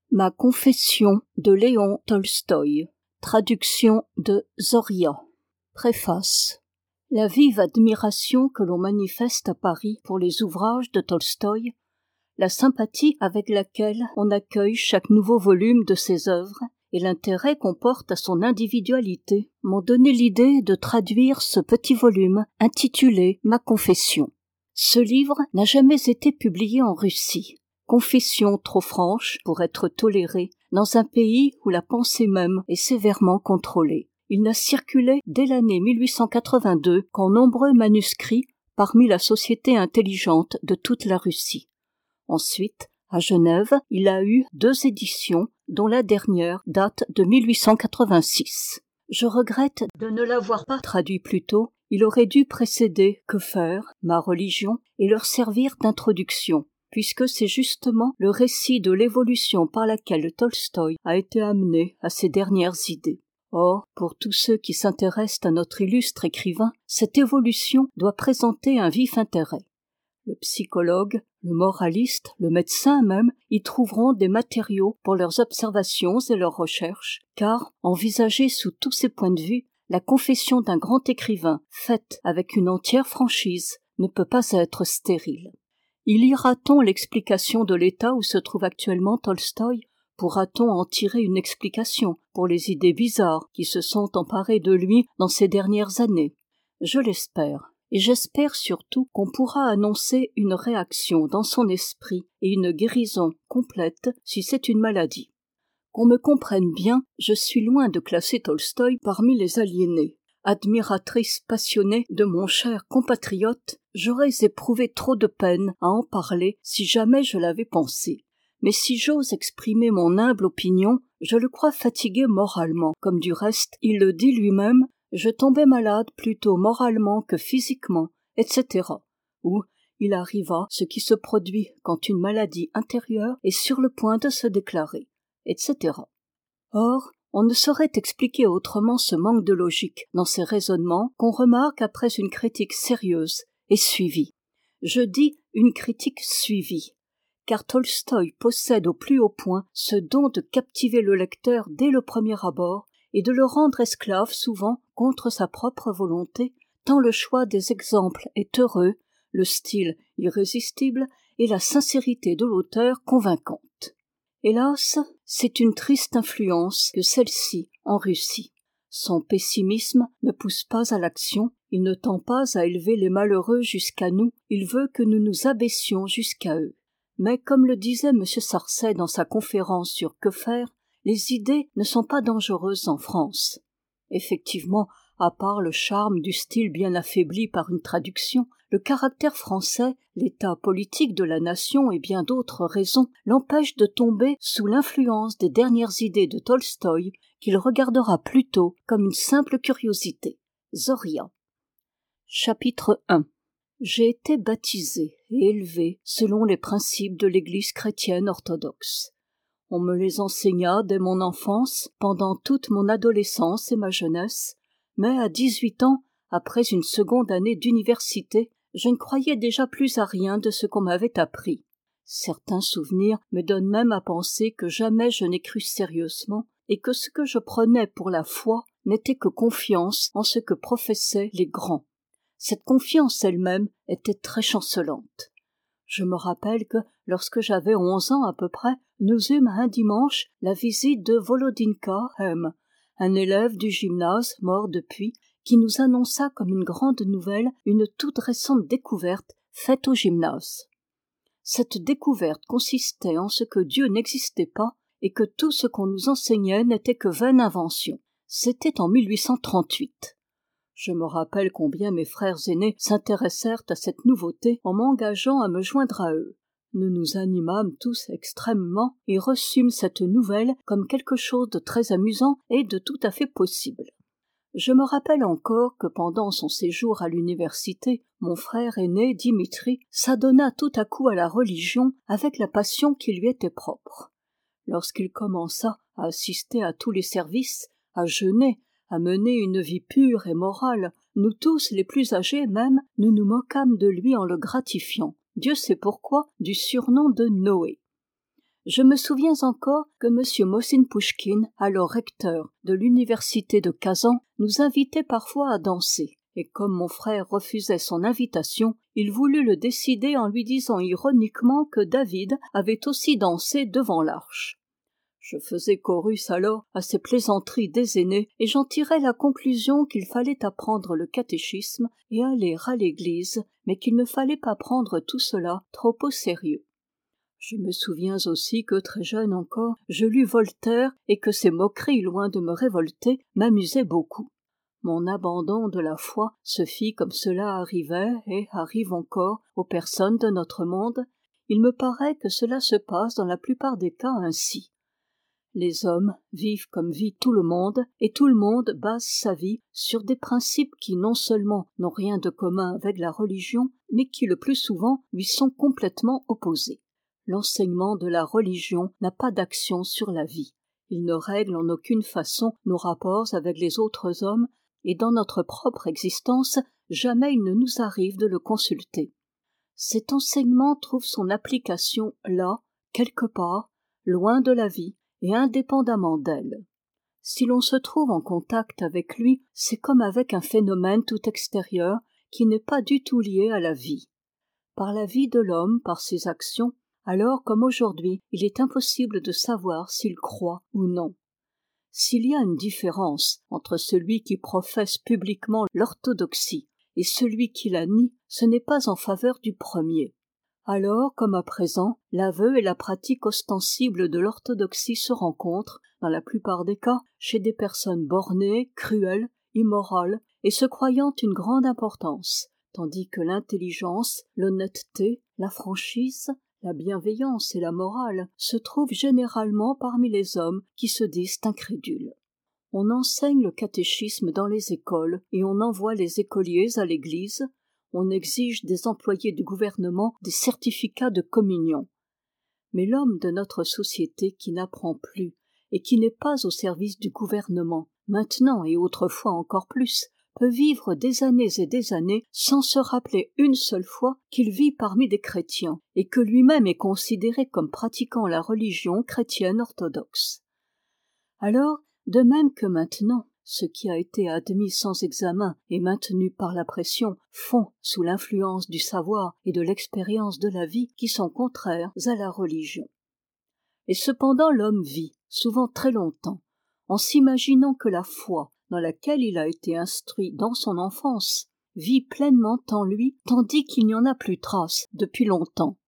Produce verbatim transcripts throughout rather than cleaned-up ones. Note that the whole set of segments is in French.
Ma confession de Léon Tolstoï. Traduction de Zoria. Préface. La vive admiration que l'on manifeste à Paris pour les ouvrages de Tolstoï, la sympathie avec laquelle on accueille chaque nouveau volume de ses œuvres et l'intérêt qu'on porte à son individualité m'ont donné l'idée de traduire ce petit volume intitulé Ma confession. Ce livre n'a jamais été publié en Russie. Confession trop franche pour être tolérée dans un pays où la pensée même est sévèrement contrôlée. Il n'a circulé dès l'année mille huit cent quatre-vingt-deux qu'en nombreux manuscrits parmi la société intelligente de toute la Russie. Ensuite, à Genève, il a eu deux éditions, dont la dernière date de mille huit cent quatre-vingt-six. Je regrette de ne l'avoir pas traduit plus tôt. Il aurait dû précéder Que faire, ma religion, et leur servir d'introduction, puisque c'est justement le récit de l'évolution par laquelle Tolstoï a été amené à ses dernières idées. Or, pour tous ceux qui s'intéressent à notre illustre écrivain, cette évolution doit présenter un vif intérêt. Le psychologue, le moraliste, le médecin même y trouveront des matériaux pour leurs observations et leurs recherches, car, envisagée sous tous ces points de vue, la confession d'un grand écrivain, faite avec une entière franchise, ne peut pas être stérile. Y lira-t-on l'explication de l'état où se trouve actuellement Tolstoï? Pourra-t-on en tirer une explication pour les idées bizarres qui se sont emparées de lui dans ces dernières années? Je l'espère, et j'espère surtout qu'on pourra annoncer une réaction dans son esprit et une guérison complète si c'est une maladie. Qu'on me comprenne bien, je suis loin de classer Tolstoï parmi les aliénés. Admiratrice passionnée de mon cher compatriote, j'aurais éprouvé trop de peine à en parler si jamais je l'avais pensé. Mais si j'ose exprimer mon humble opinion, je le crois fatigué moralement, comme du reste il le dit lui-même, je tombais malade plutôt moralement que physiquement, et cetera. Ou il arriva ce qui se produit quand une maladie intérieure est sur le point de se déclarer, et cetera. Or, on ne saurait expliquer autrement ce manque de logique dans ces raisonnements qu'on remarque après une critique sérieuse et suivie. Je dis une critique suivie, car Tolstoï possède au plus haut point ce don de captiver le lecteur dès le premier abord et de le rendre esclave souvent contre sa propre volonté, tant le choix des exemples est heureux, le style irrésistible et la sincérité de l'auteur convaincante. Hélas, c'est une triste influence que celle-ci en Russie. Son pessimisme ne pousse pas à l'action, il ne tend pas à élever les malheureux jusqu'à nous, il veut que nous nous abaissions jusqu'à eux. Mais comme le disait M. Sarcey dans sa conférence sur Que faire, les idées ne sont pas dangereuses en France. Effectivement, à part le charme du style bien affaibli par une traduction, le caractère français, l'état politique de la nation et bien d'autres raisons l'empêchent de tomber sous l'influence des dernières idées de Tolstoï qu'il regardera plutôt comme une simple curiosité. Zoria. Chapitre un. J'ai été baptisé et élevé selon les principes de l'Église chrétienne orthodoxe. On me les enseigna dès mon enfance, pendant toute mon adolescence et ma jeunesse, mais à dix-huit ans, après une seconde année d'université, je ne croyais déjà plus à rien de ce qu'on m'avait appris. Certains souvenirs me donnent même à penser que jamais je n'ai cru sérieusement et que ce que je prenais pour la foi n'était que confiance en ce que professaient les grands. Cette confiance elle-même était très chancelante. Je me rappelle que, lorsque j'avais onze ans à peu près, nous eûmes un dimanche la visite de Volodinka M., un élève du gymnase mort depuis, qui nous annonça comme une grande nouvelle une toute récente découverte faite au gymnase. Cette découverte consistait en ce que Dieu n'existait pas et que tout ce qu'on nous enseignait n'était que vaine invention. C'était en mille huit cent trente-huit. Je me rappelle combien mes frères aînés s'intéressèrent à cette nouveauté en m'engageant à me joindre à eux. Nous nous animâmes tous extrêmement et reçûmes cette nouvelle comme quelque chose de très amusant et de tout à fait possible. Je me rappelle encore que pendant son séjour à l'université, mon frère aîné, Dimitri, s'adonna tout à coup à la religion avec la passion qui lui était propre. Lorsqu'il commença à assister à tous les services, à jeûner, à mener une vie pure et morale, nous tous, les plus âgés même, nous nous moquâmes de lui en le gratifiant. Dieu sait pourquoi, du surnom de Noé. Je me souviens encore que M. Mosin Pouchkine, alors recteur de l'université de Kazan, nous invitait parfois à danser. Et comme mon frère refusait son invitation, il voulut le décider en lui disant ironiquement que David avait aussi dansé devant l'arche. Je faisais chorus alors à ces plaisanteries des aînés et j'en tirais la conclusion qu'il fallait apprendre le catéchisme et aller à l'église, mais qu'il ne fallait pas prendre tout cela trop au sérieux. Je me souviens aussi que très jeune encore, je lus Voltaire et que ces moqueries, loin de me révolter, m'amusaient beaucoup. Mon abandon de la foi se fit comme cela arrivait et arrive encore aux personnes de notre monde. Il me paraît que cela se passe dans la plupart des cas ainsi. Les hommes vivent comme vit tout le monde, et tout le monde base sa vie sur des principes qui non seulement n'ont rien de commun avec la religion, mais qui le plus souvent lui sont complètement opposés. L'enseignement de la religion n'a pas d'action sur la vie. Il ne règle en aucune façon nos rapports avec les autres hommes, et dans notre propre existence, jamais il ne nous arrive de le consulter. Cet enseignement trouve son application là, quelque part, loin de la vie, et indépendamment d'elle. Si l'on se trouve en contact avec lui, c'est comme avec un phénomène tout extérieur qui n'est pas du tout lié à la vie. Par la vie de l'homme, par ses actions, alors comme aujourd'hui, il est impossible de savoir s'il croit ou non. S'il y a une différence entre celui qui professe publiquement l'orthodoxie et celui qui la nie, ce n'est pas en faveur du premier. Alors, comme à présent, l'aveu et la pratique ostensible de l'orthodoxie se rencontrent, dans la plupart des cas, chez des personnes bornées, cruelles, immorales, et se croyant une grande importance, tandis que l'intelligence, l'honnêteté, la franchise, la bienveillance et la morale se trouvent généralement parmi les hommes qui se disent incrédules. On enseigne le catéchisme dans les écoles et on envoie les écoliers à l'église. On exige des employés du gouvernement des certificats de communion. Mais l'homme de notre société qui n'apprend plus et qui n'est pas au service du gouvernement, maintenant et autrefois encore plus, peut vivre des années et des années sans se rappeler une seule fois qu'il vit parmi des chrétiens et que lui-même est considéré comme pratiquant la religion chrétienne orthodoxe. Alors, de même que maintenant, ce qui a été admis sans examen et maintenu par la pression font, sous l'influence du savoir et de l'expérience de la vie, qui sont contraires à la religion. Et cependant l'homme vit, souvent très longtemps, en s'imaginant que la foi, dans laquelle il a été instruit dans son enfance, vit pleinement en lui, tandis qu'il n'y en a plus trace depuis longtemps.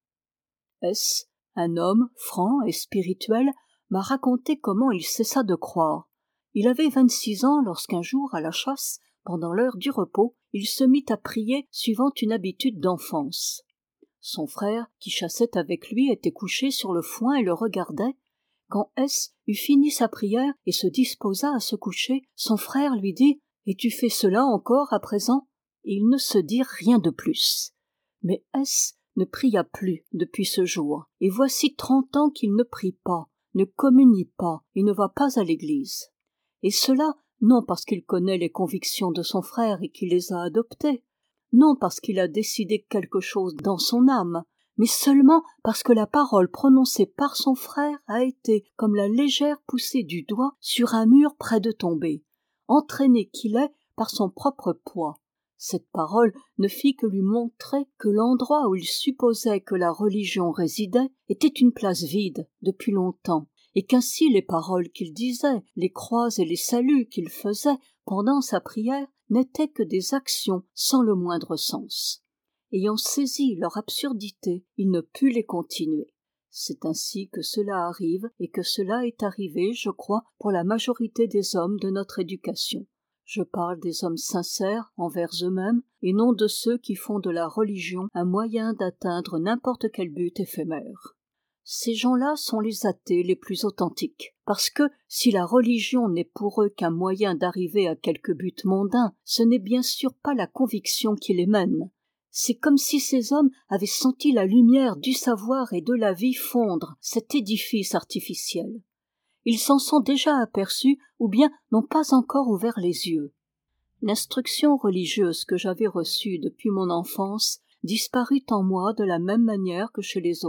S, un homme franc et spirituel, m'a raconté comment il cessa de croire. Il avait vingt-six ans lorsqu'un jour, à la chasse, pendant l'heure du repos, il se mit à prier suivant une habitude d'enfance. Son frère, qui chassait avec lui, était couché sur le foin et le regardait. Quand S eut fini sa prière et se disposa à se coucher, son frère lui dit « Et tu fais cela encore à présent ?» Et ils ne se dirent rien de plus. Mais S ne pria plus depuis ce jour, et voici trente ans qu'il ne prie pas, ne communie pas et ne va pas à l'église. Et cela, non parce qu'il connaît les convictions de son frère et qu'il les a adoptées, non parce qu'il a décidé quelque chose dans son âme, mais seulement parce que la parole prononcée par son frère a été comme la légère poussée du doigt sur un mur près de tomber, entraîné qu'il est par son propre poids. Cette parole ne fit que lui montrer que l'endroit où il supposait que la religion résidait était une place vide depuis longtemps, et qu'ainsi les paroles qu'il disait, les croix et les saluts qu'il faisait pendant sa prière n'étaient que des actions sans le moindre sens. Ayant saisi leur absurdité, il ne put les continuer. C'est ainsi que cela arrive et que cela est arrivé, je crois, pour la majorité des hommes de notre éducation. Je parle des hommes sincères envers eux-mêmes et non de ceux qui font de la religion un moyen d'atteindre n'importe quel but éphémère. Ces gens-là sont les athées les plus authentiques, parce que si la religion n'est pour eux qu'un moyen d'arriver à quelque but mondain, ce n'est bien sûr pas la conviction qui les mène. C'est comme si ces hommes avaient senti la lumière du savoir et de la vie fondre cet édifice artificiel. Ils s'en sont déjà aperçus ou bien n'ont pas encore ouvert les yeux. L'instruction religieuse que j'avais reçue depuis mon enfance disparut en moi de la même manière que chez les autres,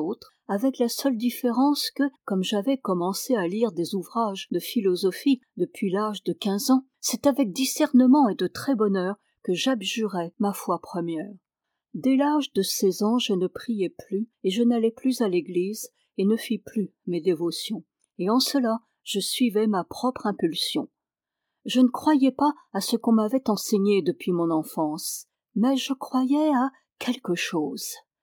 avec la seule différence que, comme j'avais commencé à lire des ouvrages de philosophie depuis l'âge de quinze ans, c'est avec discernement et de très bonne heure que j'abjurais ma foi première. Dès l'âge de seize ans, je ne priais plus, et je n'allais plus à l'église, et ne fis plus mes dévotions. Et en cela, je suivais ma propre impulsion. Je ne croyais pas à ce qu'on m'avait enseigné depuis mon enfance, mais je croyais à quelque chose.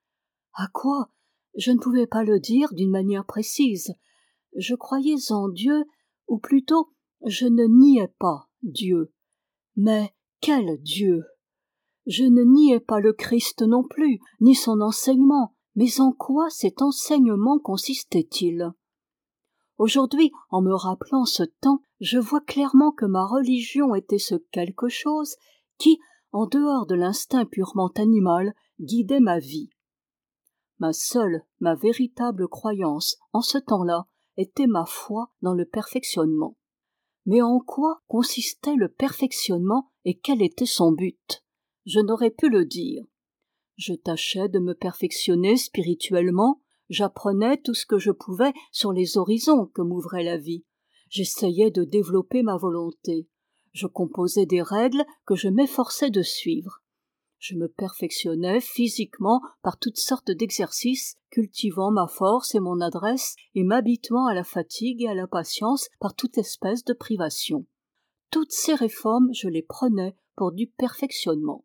À quoi? Je ne pouvais pas le dire d'une manière précise. Je croyais en Dieu, ou plutôt, je ne niais pas Dieu. Mais quel Dieu? Je ne niais pas le Christ non plus, ni son enseignement, mais en quoi cet enseignement consistait-il? Aujourd'hui, en me rappelant ce temps, je vois clairement que ma religion était ce quelque chose qui, en dehors de l'instinct purement animal, guidait ma vie. Ma seule, ma véritable croyance, en ce temps-là, était ma foi dans le perfectionnement. Mais en quoi consistait le perfectionnement et quel était son but? Je n'aurais pu le dire. Je tâchais de me perfectionner spirituellement, j'apprenais tout ce que je pouvais sur les horizons que m'ouvrait la vie. J'essayais de développer ma volonté. Je composais des règles que je m'efforçais de suivre. Je me perfectionnais physiquement par toutes sortes d'exercices, cultivant ma force et mon adresse et m'habituant à la fatigue et à la patience par toute espèce de privation. Toutes ces réformes, je les prenais pour du perfectionnement.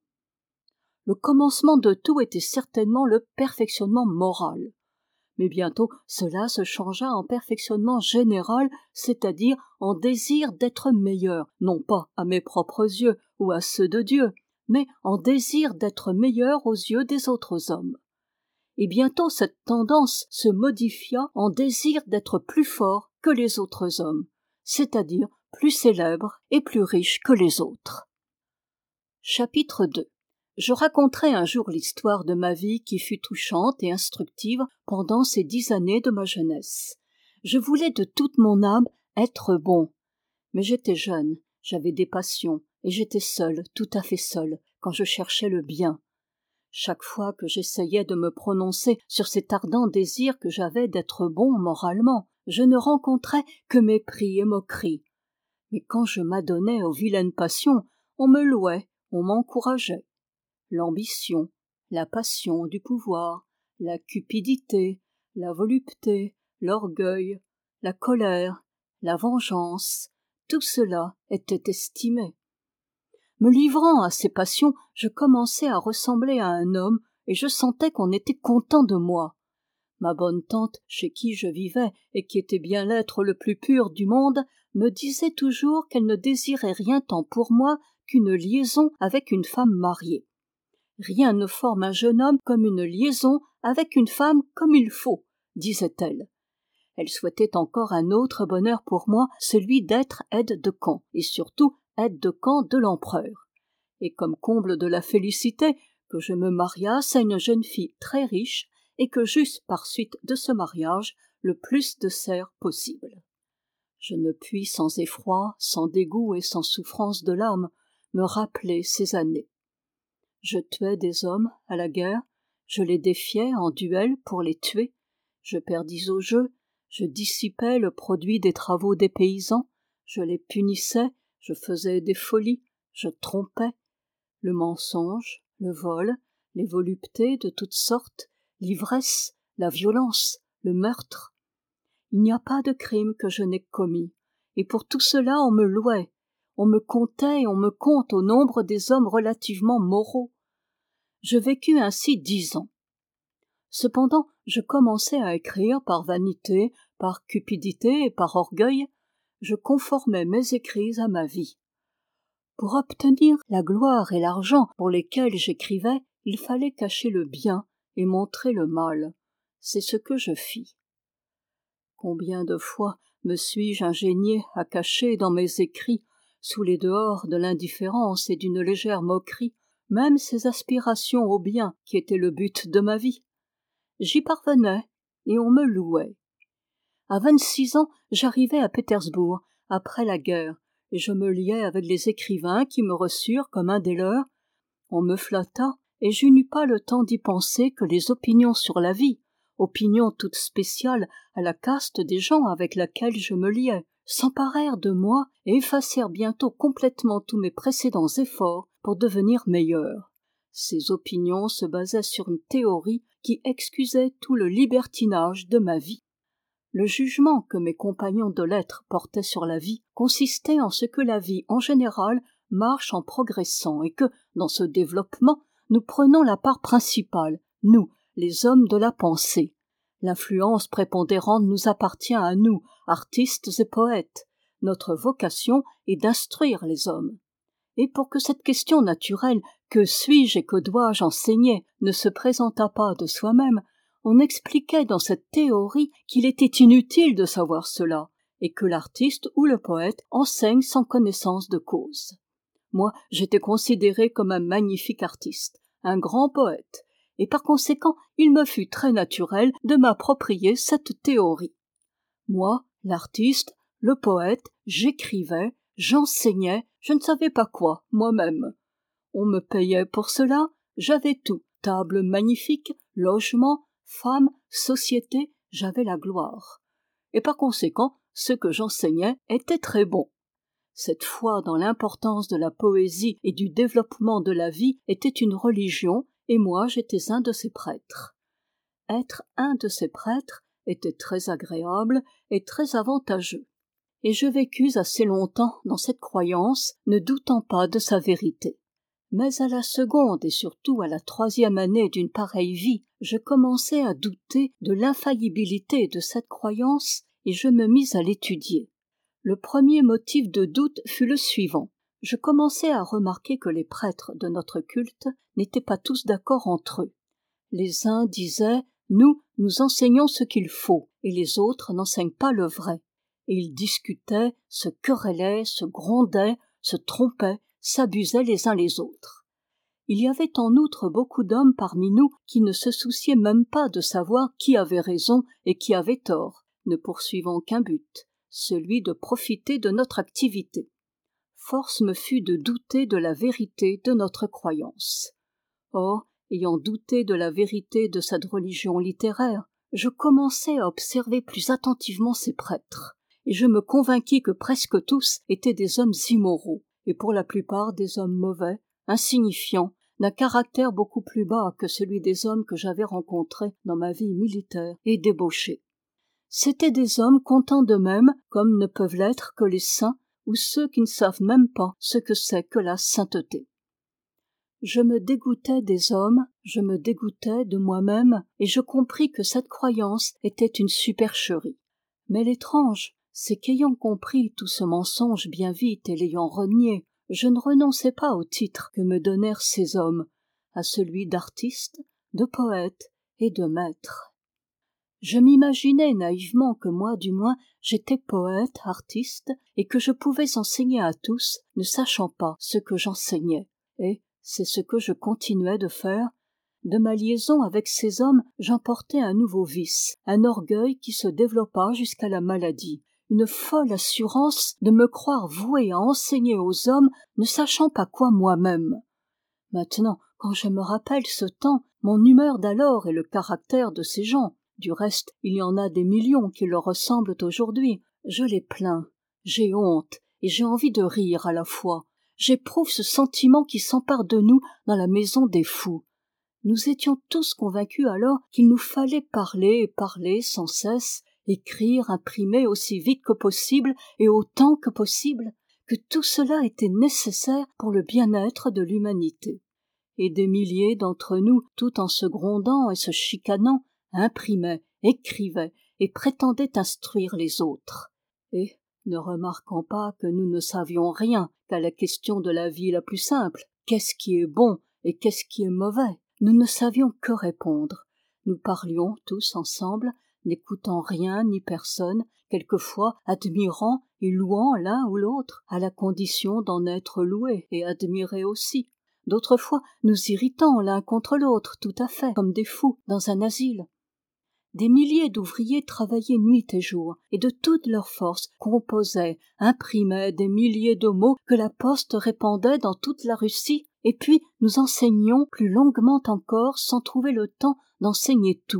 Le commencement de tout était certainement le perfectionnement moral. Mais bientôt, cela se changea en perfectionnement général, c'est-à-dire en désir d'être meilleur, non pas à mes propres yeux ou à ceux de Dieu, mais en désir d'être meilleur aux yeux des autres hommes. Et bientôt cette tendance se modifia en désir d'être plus fort que les autres hommes, c'est-à-dire plus célèbre et plus riche que les autres. Chapitre deux. Je raconterai un jour l'histoire de ma vie qui fut touchante et instructive pendant ces dix années de ma jeunesse. Je voulais de toute mon âme être bon, mais j'étais jeune, j'avais des passions, et j'étais seul, tout à fait seul, quand je cherchais le bien. Chaque fois que j'essayais de me prononcer sur cet ardent désir que j'avais d'être bon moralement, je ne rencontrais que mépris et moquerie. Mais quand je m'adonnais aux vilaines passions, on me louait, on m'encourageait. L'ambition, la passion du pouvoir, la cupidité, la volupté, l'orgueil, la colère, la vengeance, tout cela était estimé. Me livrant à ces passions, je commençais à ressembler à un homme et je sentais qu'on était content de moi. Ma bonne tante, chez qui je vivais et qui était bien l'être le plus pur du monde, me disait toujours qu'elle ne désirait rien tant pour moi qu'une liaison avec une femme mariée. Rien ne forme un jeune homme comme une liaison avec une femme comme il faut, disait-elle. Elle souhaitait encore un autre bonheur pour moi, celui d'être aide de camp, et surtout aide de camp de l'empereur. Et comme comble de la félicité, que je me mariasse à une jeune fille très riche, et que j'eusse par suite de ce mariage le plus de serfs possible. Je ne puis sans effroi, sans dégoût et sans souffrance de l'âme, me rappeler ces années. Je tuais des hommes à la guerre, je les défiais en duel pour les tuer, je perdis au jeu, je dissipais le produit des travaux des paysans, je les punissais, je faisais des folies, je trompais. Le mensonge, le vol, les voluptés de toutes sortes, l'ivresse, la violence, le meurtre. Il n'y a pas de crime que je n'ai commis, et pour tout cela on me louait, on me comptait et on me compte au nombre des hommes relativement moraux. Je vécus ainsi dix ans. Cependant, je commençai à écrire par vanité, par cupidité et par orgueil. Je conformais mes écrits à ma vie. Pour obtenir la gloire et l'argent pour lesquels j'écrivais, il fallait cacher le bien et montrer le mal. C'est ce que je fis. Combien de fois me suis-je ingénié à cacher dans mes écrits, sous les dehors de l'indifférence et d'une légère moquerie, même ces aspirations au bien qui étaient le but de ma vie. J'y parvenais et on me louait. À vingt-six ans, j'arrivai à Pétersbourg, après la guerre, et je me liai avec les écrivains qui me reçurent comme un des leurs. On me flatta, et je n'eus pas le temps d'y penser que les opinions sur la vie, opinion toute spéciale à la caste des gens avec laquelle je me liais, s'emparèrent de moi et effacèrent bientôt complètement tous mes précédents efforts pour devenir meilleur. Ces opinions se basaient sur une théorie qui excusait tout le libertinage de ma vie. Le jugement que mes compagnons de lettres portaient sur la vie consistait en ce que la vie en général marche en progressant et que, dans ce développement, nous prenons la part principale, nous, les hommes de la pensée. L'influence prépondérante nous appartient à nous, artistes et poètes. Notre vocation est d'instruire les hommes. Et pour que cette question naturelle « que suis-je et que dois-je enseigner » ne se présentât pas de soi-même, on expliquait dans cette théorie qu'il était inutile de savoir cela, et que l'artiste ou le poète enseigne sans connaissance de cause. Moi, j'étais considéré comme un magnifique artiste, un grand poète, et par conséquent, il me fut très naturel de m'approprier cette théorie. Moi, l'artiste, le poète, j'écrivais, j'enseignais, je ne savais pas quoi, moi-même. On me payait pour cela, j'avais tout, table magnifique, logement, femme, société, j'avais la gloire. Et par conséquent, ce que j'enseignais était très bon. Cette foi dans l'importance de la poésie et du développement de la vie était une religion, et moi j'étais un de ses prêtres. Être un de ces prêtres était très agréable et très avantageux. Et je vécus assez longtemps dans cette croyance, ne doutant pas de sa vérité. Mais à la seconde et surtout à la troisième année d'une pareille vie, je commençai à douter de l'infaillibilité de cette croyance et je me mis à l'étudier. Le premier motif de doute fut le suivant. Je commençai à remarquer que les prêtres de notre culte n'étaient pas tous d'accord entre eux. Les uns disaient « Nous, nous enseignons ce qu'il faut, et les autres n'enseignent pas le vrai ». Et ils discutaient, se querellaient, se grondaient, se trompaient, s'abusaient les uns les autres. Il y avait en outre beaucoup d'hommes parmi nous qui ne se souciaient même pas de savoir qui avait raison et qui avait tort, ne poursuivant qu'un but, celui de profiter de notre activité. Force me fut de douter de la vérité de notre croyance. Or, ayant douté de la vérité de cette religion littéraire, je commençai à observer plus attentivement ces prêtres, et je me convainquis que presque tous étaient des hommes immoraux, et pour la plupart des hommes mauvais, insignifiants, d'un caractère beaucoup plus bas que celui des hommes que j'avais rencontrés dans ma vie militaire et débauchés. C'étaient des hommes contents d'eux-mêmes, comme ne peuvent l'être que les saints, ou ceux qui ne savent même pas ce que c'est que la sainteté. Je me dégoûtais des hommes, je me dégoûtais de moi-même, et je compris que cette croyance était une supercherie. Mais l'étrange, c'est qu'ayant compris tout ce mensonge bien vite et l'ayant renié, je ne renonçai pas au titre que me donnèrent ces hommes, à celui d'artiste, de poète et de maître. Je m'imaginais naïvement que moi, du moins, j'étais poète, artiste, et que je pouvais enseigner à tous, ne sachant pas ce que j'enseignais. Et c'est ce que je continuais de faire. De ma liaison avec ces hommes, j'emportai un nouveau vice, un orgueil qui se développa jusqu'à la maladie, une folle assurance de me croire voué à enseigner aux hommes, ne sachant pas quoi moi-même. Maintenant, quand je me rappelle ce temps, mon humeur d'alors et le caractère de ces gens, du reste, il y en a des millions qui leur ressemblent aujourd'hui, je les plains, j'ai honte et j'ai envie de rire à la fois. J'éprouve ce sentiment qui s'empare de nous dans la maison des fous. Nous étions tous convaincus alors qu'il nous fallait parler et parler sans cesse, écrire, imprimer aussi vite que possible et autant que possible, que tout cela était nécessaire pour le bien-être de l'humanité. Et des milliers d'entre nous, tout en se grondant et se chicanant, imprimaient, écrivaient et prétendaient instruire les autres. Et, ne remarquant pas que nous ne savions rien qu'à la question de la vie la plus simple, qu'est-ce qui est bon et qu'est-ce qui est mauvais, nous ne savions que répondre. Nous parlions tous ensemble, n'écoutant rien ni personne, quelquefois admirant et louant l'un ou l'autre, à la condition d'en être loués et admirés aussi. D'autres fois, nous irritant l'un contre l'autre, tout à fait, comme des fous dans un asile. Des milliers d'ouvriers travaillaient nuit et jour, et de toutes leurs forces composaient, imprimaient des milliers de mots que la poste répandait dans toute la Russie, et puis nous enseignions plus longuement encore sans trouver le temps d'enseigner tout,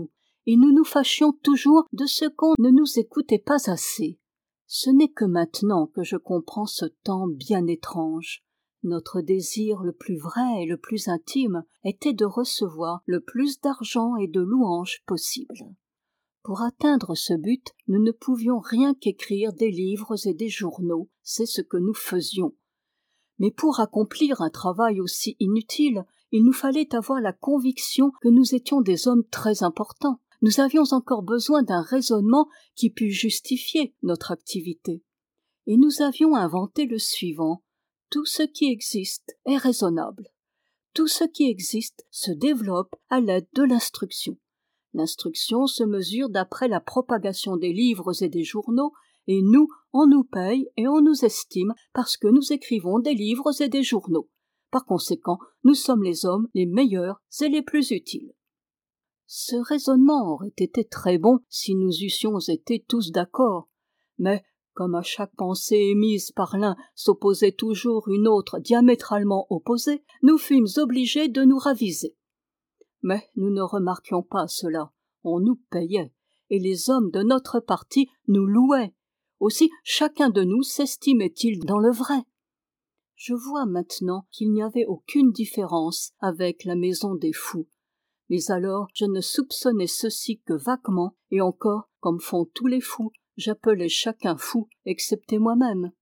et nous nous fâchions toujours de ce qu'on ne nous écoutait pas assez. Ce n'est que maintenant que je comprends ce temps bien étrange. Notre désir le plus vrai et le plus intime était de recevoir le plus d'argent et de louanges possible. Pour atteindre ce but, nous ne pouvions rien qu'écrire des livres et des journaux, c'est ce que nous faisions. Mais pour accomplir un travail aussi inutile, il nous fallait avoir la conviction que nous étions des hommes très importants. Nous avions encore besoin d'un raisonnement qui pût justifier notre activité. Et nous avions inventé le suivant: tout ce qui existe est raisonnable. Tout ce qui existe se développe à l'aide de l'instruction. L'instruction se mesure d'après la propagation des livres et des journaux, et nous, on nous paye et on nous estime parce que nous écrivons des livres et des journaux. Par conséquent, nous sommes les hommes les meilleurs et les plus utiles. Ce raisonnement aurait été très bon si nous eussions été tous d'accord, mais comme à chaque pensée émise par l'un s'opposait toujours une autre diamétralement opposée, nous fûmes obligés de nous raviser. Mais nous ne remarquions pas cela, on nous payait, et les hommes de notre parti nous louaient. Aussi chacun de nous s'estimait-il dans le vrai. Je vois maintenant qu'il n'y avait aucune différence avec la maison des fous. Mais alors je ne soupçonnais ceci que vaguement, et encore, comme font tous les fous, j'appelais chacun fou, excepté moi-même.